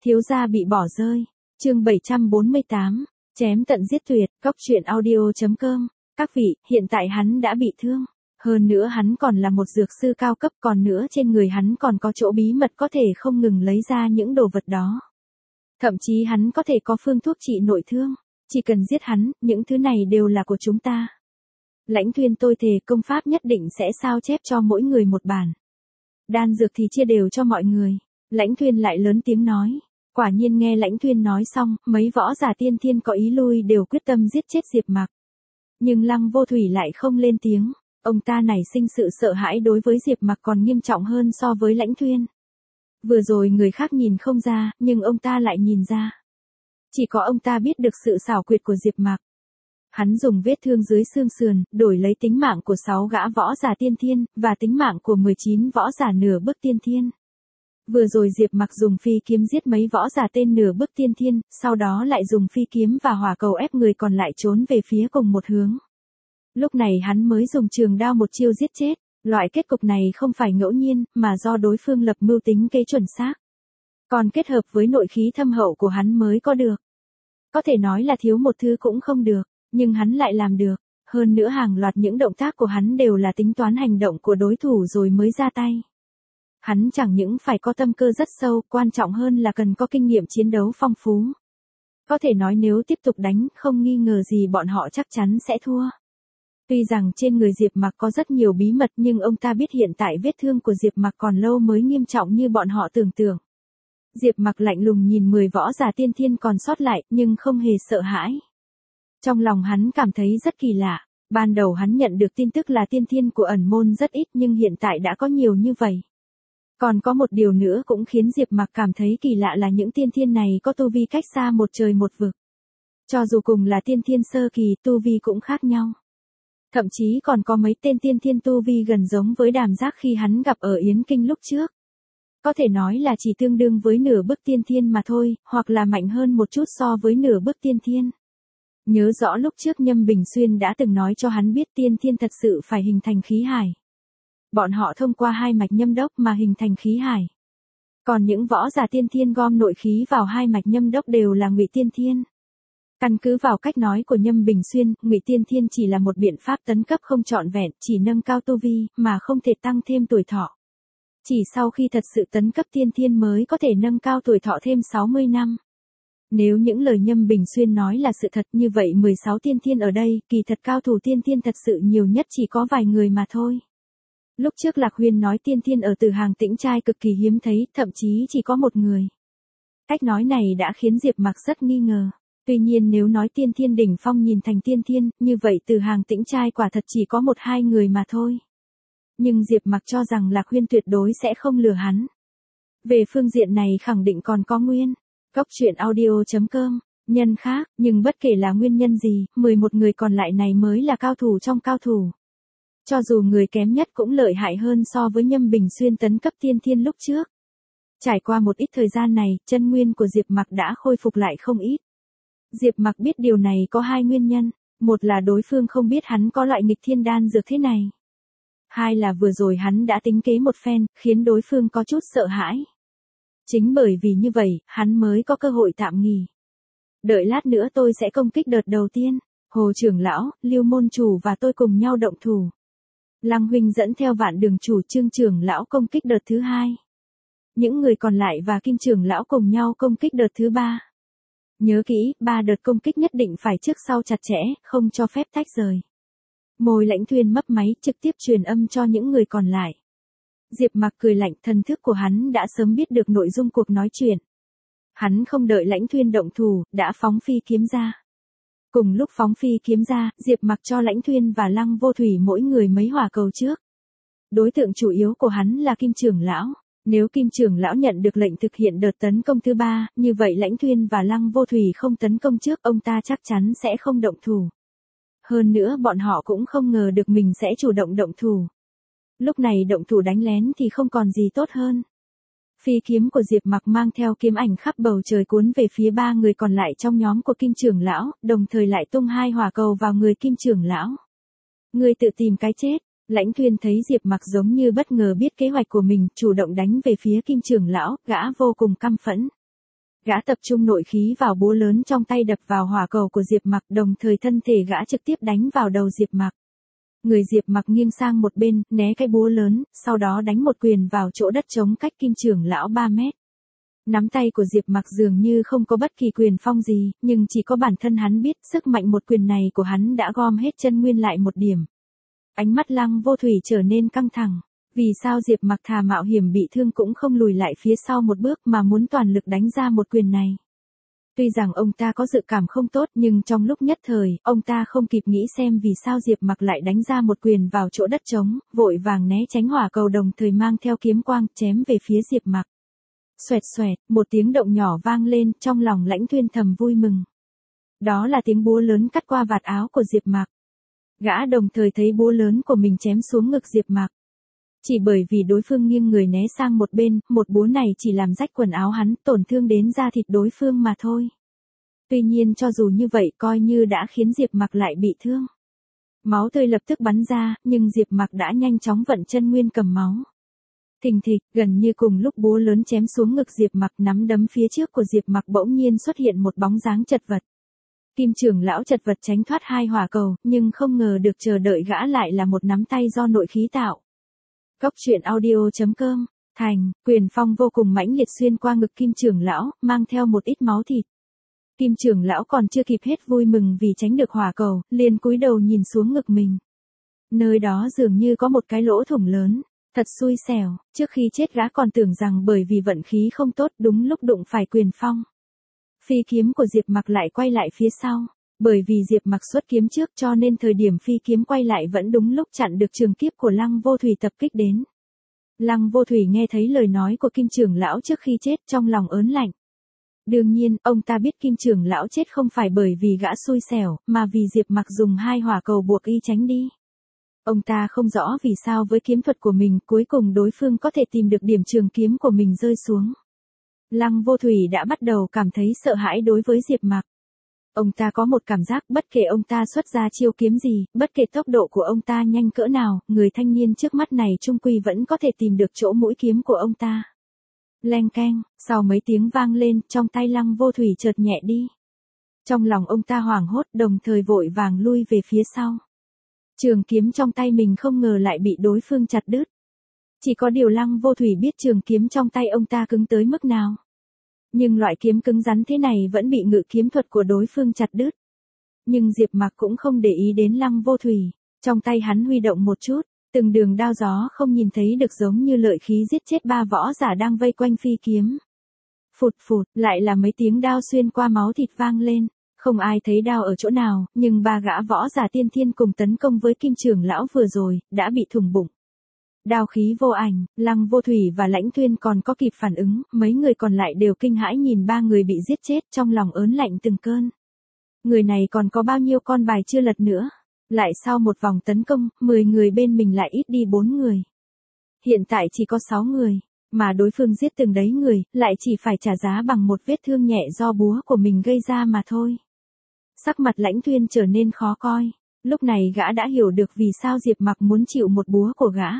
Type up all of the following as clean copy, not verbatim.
Thiếu gia bị bỏ rơi. Chương 748. Chém tận giết tuyệt. Góc truyện audio.com. Các vị, hiện tại hắn đã bị thương. Hơn nữa hắn còn là một dược sư cao cấp, còn nữa trên người hắn còn có chỗ bí mật có thể không ngừng lấy ra những đồ vật đó. Thậm chí hắn có thể có phương thuốc trị nội thương. Chỉ cần giết hắn, những thứ này đều là của chúng ta. Lãnh Thuyên tôi thề công pháp nhất định sẽ sao chép cho mỗi người một bản. Đan dược thì chia đều cho mọi người. Lãnh Thuyên lại lớn tiếng nói. Quả nhiên nghe Lãnh Thuyên nói xong, mấy võ giả tiên thiên có ý lui đều quyết tâm giết chết Diệp Mặc. Nhưng Lăng Vô Thủy lại không lên tiếng. Ông ta nảy sinh sự sợ hãi đối với Diệp Mặc còn nghiêm trọng hơn so với Lãnh Thuyên. Vừa rồi người khác nhìn không ra, nhưng ông ta lại nhìn ra. Chỉ có ông ta biết được sự xảo quyệt của Diệp Mặc. Hắn dùng vết thương dưới xương sườn, đổi lấy tính mạng của 6 gã võ giả tiên thiên, và tính mạng của 19 võ giả nửa bước tiên thiên. Vừa rồi Diệp Mặc dùng phi kiếm giết mấy võ giả tên nửa bước tiên thiên, sau đó lại dùng phi kiếm và hỏa cầu ép người còn lại trốn về phía cùng một hướng. Lúc này hắn mới dùng trường đao một chiêu giết chết. Loại kết cục này không phải ngẫu nhiên, mà do đối phương lập mưu tính kế chuẩn xác. Còn kết hợp với nội khí thâm hậu của hắn mới có được. Có thể nói là thiếu một thứ cũng không được, nhưng hắn lại làm được. Hơn nữa hàng loạt những động tác của hắn đều là tính toán hành động của đối thủ rồi mới ra tay. Hắn chẳng những phải có tâm cơ rất sâu, quan trọng hơn là cần có kinh nghiệm chiến đấu phong phú. Có thể nói nếu tiếp tục đánh, không nghi ngờ gì bọn họ chắc chắn sẽ thua. Tuy rằng trên người Diệp Mặc có rất nhiều bí mật nhưng ông ta biết hiện tại vết thương của Diệp Mặc còn lâu mới nghiêm trọng như bọn họ tưởng tượng. Diệp Mặc lạnh lùng nhìn 10 võ giả tiên thiên còn sót lại nhưng không hề sợ hãi. Trong lòng hắn cảm thấy rất kỳ lạ. Ban đầu hắn nhận được tin tức là tiên thiên của ẩn môn rất ít nhưng hiện tại đã có nhiều như vậy. Còn có một điều nữa cũng khiến Diệp Mặc cảm thấy kỳ lạ là những tiên thiên này có tu vi cách xa một trời một vực. Cho dù cùng là tiên thiên sơ kỳ, tu vi cũng khác nhau. Thậm chí còn có mấy tên tiên thiên tu vi gần giống với Đàm Giác khi hắn gặp ở Yến Kinh lúc trước. Có thể nói là chỉ tương đương với nửa bước tiên thiên mà thôi, hoặc là mạnh hơn một chút so với nửa bước tiên thiên. Nhớ rõ lúc trước Nhâm Bình Xuyên đã từng nói cho hắn biết tiên thiên thật sự phải hình thành khí hải. Bọn họ thông qua hai mạch nhâm đốc mà hình thành khí hải. Còn những võ giả tiên thiên gom nội khí vào hai mạch nhâm đốc đều là ngụy tiên thiên. Căn cứ vào cách nói của Nhâm Bình Xuyên, ngụy tiên thiên chỉ là một biện pháp tấn cấp không trọn vẹn, chỉ nâng cao tu vi, mà không thể tăng thêm tuổi thọ. Chỉ sau khi thật sự tấn cấp tiên thiên mới có thể nâng cao tuổi thọ thêm 60 năm. Nếu những lời Nhâm Bình Xuyên nói là sự thật như vậy 16 tiên thiên ở đây, kỳ thật cao thủ tiên thiên thật sự nhiều nhất chỉ có vài người mà thôi. Lúc trước Lạc Huyền nói tiên thiên ở Từ Hàng Tĩnh Trai cực kỳ hiếm thấy, thậm chí chỉ có một người. Cách nói này đã khiến Diệp Mặc rất nghi ngờ. Tuy nhiên nếu nói tiên thiên đỉnh phong nhìn thành tiên thiên, như vậy Từ Hàng Tĩnh Trai quả thật chỉ có 1-2 người mà thôi. Nhưng Diệp Mặc cho rằng Lạc Huyền tuyệt đối sẽ không lừa hắn. Về phương diện này khẳng định còn có nguyên. Góc truyện audio.com. Nhân khác, nhưng bất kể là nguyên nhân gì, 11 người còn lại này mới là cao thủ trong cao thủ. Cho dù người kém nhất cũng lợi hại hơn so với Nhâm Bình Xuyên tấn cấp tiên thiên lúc trước. Trải qua một ít thời gian này, chân nguyên của Diệp Mặc đã khôi phục lại không ít. Diệp Mặc biết điều này có hai nguyên nhân, một là đối phương không biết hắn có loại nghịch thiên đan dược thế này. Hai là vừa rồi hắn đã tính kế một phen, khiến đối phương có chút sợ hãi. Chính bởi vì như vậy, hắn mới có cơ hội tạm nghỉ. Đợi lát nữa tôi sẽ công kích đợt đầu tiên, Hồ trưởng lão, Lưu môn chủ và tôi cùng nhau động thủ. Lăng huynh dẫn theo Vạn Đường chủ Trương trưởng lão công kích đợt thứ hai. Những người còn lại và Kim trưởng lão cùng nhau công kích đợt thứ ba. Nhớ kỹ, 3 đợt công kích nhất định phải trước sau chặt chẽ, không cho phép tách rời. Môi Lãnh Thuyên mấp máy trực tiếp truyền âm cho những người còn lại. Diệp Mặc cười lạnh, thần thức của hắn đã sớm biết được nội dung cuộc nói chuyện. Hắn không đợi Lãnh Thuyên động thủ, đã phóng phi kiếm ra. Cùng lúc phóng phi kiếm ra, Diệp Mặc cho Lãnh Thuyên và Lăng Vô Thủy mỗi người mấy hỏa cầu trước. Đối tượng chủ yếu của hắn là Kim trưởng lão. Nếu Kim trưởng lão nhận được lệnh thực hiện đợt tấn công thứ 3, như vậy Lãnh Thuyên và Lăng Vô Thủy không tấn công trước, ông ta chắc chắn sẽ không động thủ. Hơn nữa bọn họ cũng không ngờ được mình sẽ chủ động động thủ. Lúc này động thủ đánh lén thì không còn gì tốt hơn. Phi kiếm của Diệp Mặc mang theo kiếm ảnh khắp bầu trời cuốn về phía 3 người còn lại trong nhóm của Kim trưởng lão, đồng thời lại tung 2 hỏa cầu vào người Kim trưởng lão. Người tự tìm cái chết. Lãnh Thuyên thấy Diệp Mặc giống như bất ngờ biết kế hoạch của mình, chủ động đánh về phía Kim trưởng lão, gã vô cùng căm phẫn. Gã tập trung nội khí vào búa lớn trong tay đập vào hỏa cầu của Diệp Mặc, đồng thời thân thể gã trực tiếp đánh vào đầu Diệp Mặc. Người Diệp Mặc nghiêng sang một bên, né cái búa lớn, sau đó đánh một quyền vào chỗ đất trống cách Kim trưởng lão 3 mét. Nắm tay của Diệp Mặc dường như không có bất kỳ quyền phong gì, nhưng chỉ có bản thân hắn biết sức mạnh một quyền này của hắn đã gom hết chân nguyên lại một điểm. Ánh mắt Lăng Vô Thủy trở nên căng thẳng. Vì sao Diệp Mặc thà mạo hiểm bị thương cũng không lùi lại phía sau một bước mà muốn toàn lực đánh ra một quyền này? Tuy rằng ông ta có dự cảm không tốt nhưng trong lúc nhất thời, ông ta không kịp nghĩ xem vì sao Diệp Mặc lại đánh ra một quyền vào chỗ đất trống, vội vàng né tránh hỏa cầu đồng thời mang theo kiếm quang chém về phía Diệp Mặc. Xoẹt xoẹt, một tiếng động nhỏ vang lên, trong lòng Lãnh Tuyên thầm vui mừng. Đó là tiếng búa lớn cắt qua vạt áo của Diệp Mặc. Gã đồng thời thấy búa lớn của mình chém xuống ngực Diệp Mặc. Chỉ bởi vì đối phương nghiêng người né sang một bên, một búa này chỉ làm rách quần áo hắn, tổn thương đến da thịt đối phương mà thôi. Tuy nhiên cho dù như vậy coi như đã khiến Diệp Mặc lại bị thương. Máu tươi lập tức bắn ra, nhưng Diệp Mặc đã nhanh chóng vận chân nguyên cầm máu. Thình thịch, gần như cùng lúc búa lớn chém xuống ngực Diệp Mặc, nắm đấm phía trước của Diệp Mặc bỗng nhiên xuất hiện một bóng dáng chật vật. Kim trưởng lão chật vật tránh thoát hai hỏa cầu, nhưng không ngờ được chờ đợi gã lại là một nắm tay do nội khí tạo. Cốc truyện audio.com, thành, quyền phong vô cùng mãnh liệt xuyên qua ngực Kim trưởng lão, mang theo một ít máu thịt. Kim trưởng lão còn chưa kịp hết vui mừng vì tránh được hỏa cầu, liền cúi đầu nhìn xuống ngực mình. Nơi đó dường như có một cái lỗ thủng lớn, thật xui xẻo, trước khi chết gã còn tưởng rằng bởi vì vận khí không tốt đúng lúc đụng phải quyền phong. Phi kiếm của Diệp Mặc lại quay lại phía sau, bởi vì Diệp Mặc xuất kiếm trước cho nên thời điểm phi kiếm quay lại vẫn đúng lúc chặn được trường kiếp của Lăng Vô Thủy tập kích đến. Lăng Vô Thủy nghe thấy lời nói của Kim trưởng lão trước khi chết trong lòng ớn lạnh. Đương nhiên, ông ta biết Kim trưởng lão chết không phải bởi vì gã xui xẻo, mà vì Diệp Mặc dùng hai hỏa cầu buộc y tránh đi. Ông ta không rõ vì sao với kiếm thuật của mình cuối cùng đối phương có thể tìm được điểm trường kiếm của mình rơi xuống. Lăng Vô Thủy đã bắt đầu cảm thấy sợ hãi đối với Diệp Mặc. Ông ta có một cảm giác bất kể ông ta xuất ra chiêu kiếm gì, bất kể tốc độ của ông ta nhanh cỡ nào, người thanh niên trước mắt này trung quy vẫn có thể tìm được chỗ mũi kiếm của ông ta. Leng keng, sau mấy tiếng vang lên, trong tay Lăng Vô Thủy chợt nhẹ đi. Trong lòng ông ta hoảng hốt, đồng thời vội vàng lui về phía sau. Trường kiếm trong tay mình không ngờ lại bị đối phương chặt đứt. Chỉ có điều Lăng Vô Thủy biết trường kiếm trong tay ông ta cứng tới mức nào. Nhưng loại kiếm cứng rắn thế này vẫn bị ngự kiếm thuật của đối phương chặt đứt. Nhưng Diệp Mặc cũng không để ý đến Lăng Vô Thủy, trong tay hắn huy động một chút, từng đường đao gió không nhìn thấy được giống như lợi khí giết chết ba võ giả đang vây quanh phi kiếm. Phụt phụt, lại là mấy tiếng đao xuyên qua máu thịt vang lên, không ai thấy đao ở chỗ nào, nhưng ba gã võ giả tiên thiên cùng tấn công với Kim trưởng lão vừa rồi, đã bị thủng bụng. Đao khí vô ảnh, Lăng Vô Thủy và Lãnh Tuyên còn có kịp phản ứng, mấy người còn lại đều kinh hãi nhìn ba người bị giết chết trong lòng ớn lạnh từng cơn. Người này còn có bao nhiêu con bài chưa lật nữa? Lại sau một vòng tấn công, 10 người bên mình lại ít đi 4 người. Hiện tại chỉ có 6 người, mà đối phương giết từng đấy người, lại chỉ phải trả giá bằng một vết thương nhẹ do búa của mình gây ra mà thôi. Sắc mặt Lãnh Tuyên trở nên khó coi, lúc này gã đã hiểu được vì sao Diệp Mặc muốn chịu một búa của gã.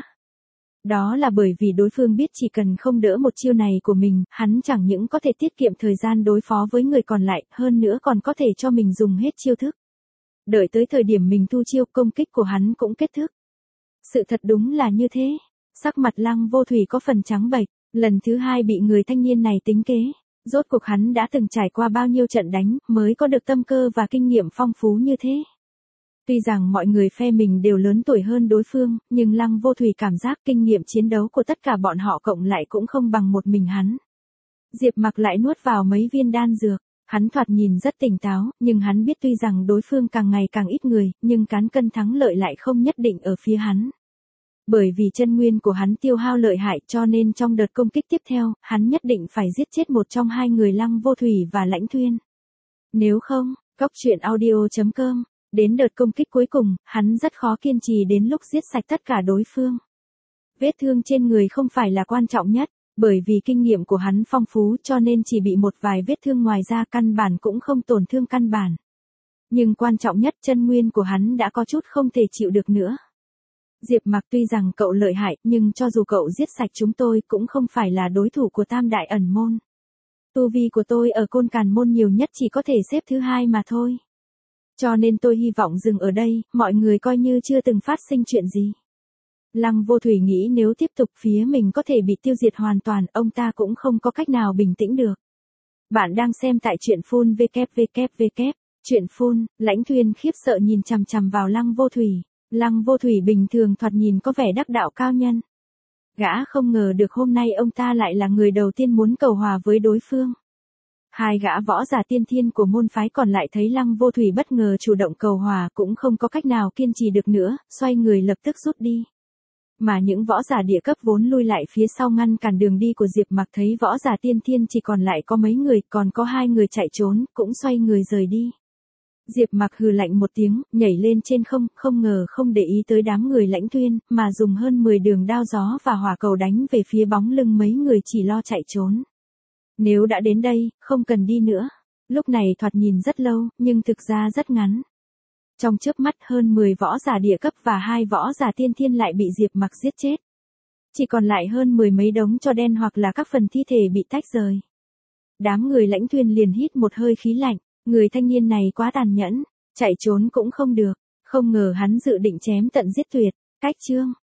Đó là bởi vì đối phương biết chỉ cần không đỡ một chiêu này của mình, hắn chẳng những có thể tiết kiệm thời gian đối phó với người còn lại, hơn nữa còn có thể cho mình dùng hết chiêu thức. Đợi tới thời điểm mình thu chiêu công kích của hắn cũng kết thúc. Sự thật đúng là như thế. Sắc mặt Lăng Vô Thủy có phần trắng bệch, lần thứ hai bị người thanh niên này tính kế. Rốt cuộc hắn đã từng trải qua bao nhiêu trận đánh mới có được tâm cơ và kinh nghiệm phong phú như thế. Tuy rằng mọi người phe mình đều lớn tuổi hơn đối phương, nhưng Lăng Vô Thủy cảm giác kinh nghiệm chiến đấu của tất cả bọn họ cộng lại cũng không bằng một mình hắn. Diệp Mặc lại nuốt vào mấy viên đan dược, hắn thoạt nhìn rất tỉnh táo, nhưng hắn biết tuy rằng đối phương càng ngày càng ít người, nhưng cán cân thắng lợi lại không nhất định ở phía hắn. Bởi vì chân nguyên của hắn tiêu hao lợi hại cho nên trong đợt công kích tiếp theo, hắn nhất định phải giết chết một trong hai người Lăng Vô Thủy và Lãnh Tuyên. Nếu không, Cốc truyện audio.com. Đến đợt công kích cuối cùng, hắn rất khó kiên trì đến lúc giết sạch tất cả đối phương. Vết thương trên người không phải là quan trọng nhất, bởi vì kinh nghiệm của hắn phong phú cho nên chỉ bị một vài vết thương ngoài ra căn bản cũng không tổn thương căn bản. Nhưng quan trọng nhất chân nguyên của hắn đã có chút không thể chịu được nữa. Diệp Mặc tuy rằng cậu lợi hại nhưng cho dù cậu giết sạch chúng tôi cũng không phải là đối thủ của Tam Đại Ẩn Môn. Tu vi của tôi ở Côn Càn Môn nhiều nhất chỉ có thể xếp thứ 2 mà thôi. Cho nên tôi hy vọng dừng ở đây, mọi người coi như chưa từng phát sinh chuyện gì. Lăng Vô Thủy nghĩ nếu tiếp tục phía mình có thể bị tiêu diệt hoàn toàn, ông ta cũng không có cách nào bình tĩnh được. Bạn đang xem tại truyện phun www. Truyện phun, Lãnh Thuyên khiếp sợ nhìn chằm chằm vào Lăng Vô Thủy. Lăng Vô Thủy bình thường thoạt nhìn có vẻ đắc đạo cao nhân. Gã không ngờ được hôm nay ông ta lại là người đầu tiên muốn cầu hòa với đối phương. Hai gã võ giả tiên thiên của môn phái còn lại thấy Lăng Vô Thủy bất ngờ chủ động cầu hòa cũng không có cách nào kiên trì được nữa, xoay người lập tức rút đi. Mà những võ giả địa cấp vốn lui lại phía sau ngăn cản đường đi của Diệp Mặc thấy võ giả tiên thiên chỉ còn lại có mấy người, còn có 2 người chạy trốn, cũng xoay người rời đi. Diệp Mặc hừ lạnh một tiếng, nhảy lên trên không, không ngờ không để ý tới đám người Lãnh Thuyên, mà dùng hơn 10 đường đao gió và hỏa cầu đánh về phía bóng lưng mấy người chỉ lo chạy trốn. Nếu đã đến đây, không cần đi nữa. Lúc này thoạt nhìn rất lâu, nhưng thực ra rất ngắn. Trong chớp mắt hơn 10 võ giả địa cấp và 2 võ giả tiên thiên lại bị Diệp Mặc giết chết. Chỉ còn lại hơn 10 mấy đống tro đen hoặc là các phần thi thể bị tách rời. Đám người Lãnh Thuyên liền hít một hơi khí lạnh, người thanh niên này quá tàn nhẫn, chạy trốn cũng không được, không ngờ hắn dự định chém tận giết tuyệt. Cách chương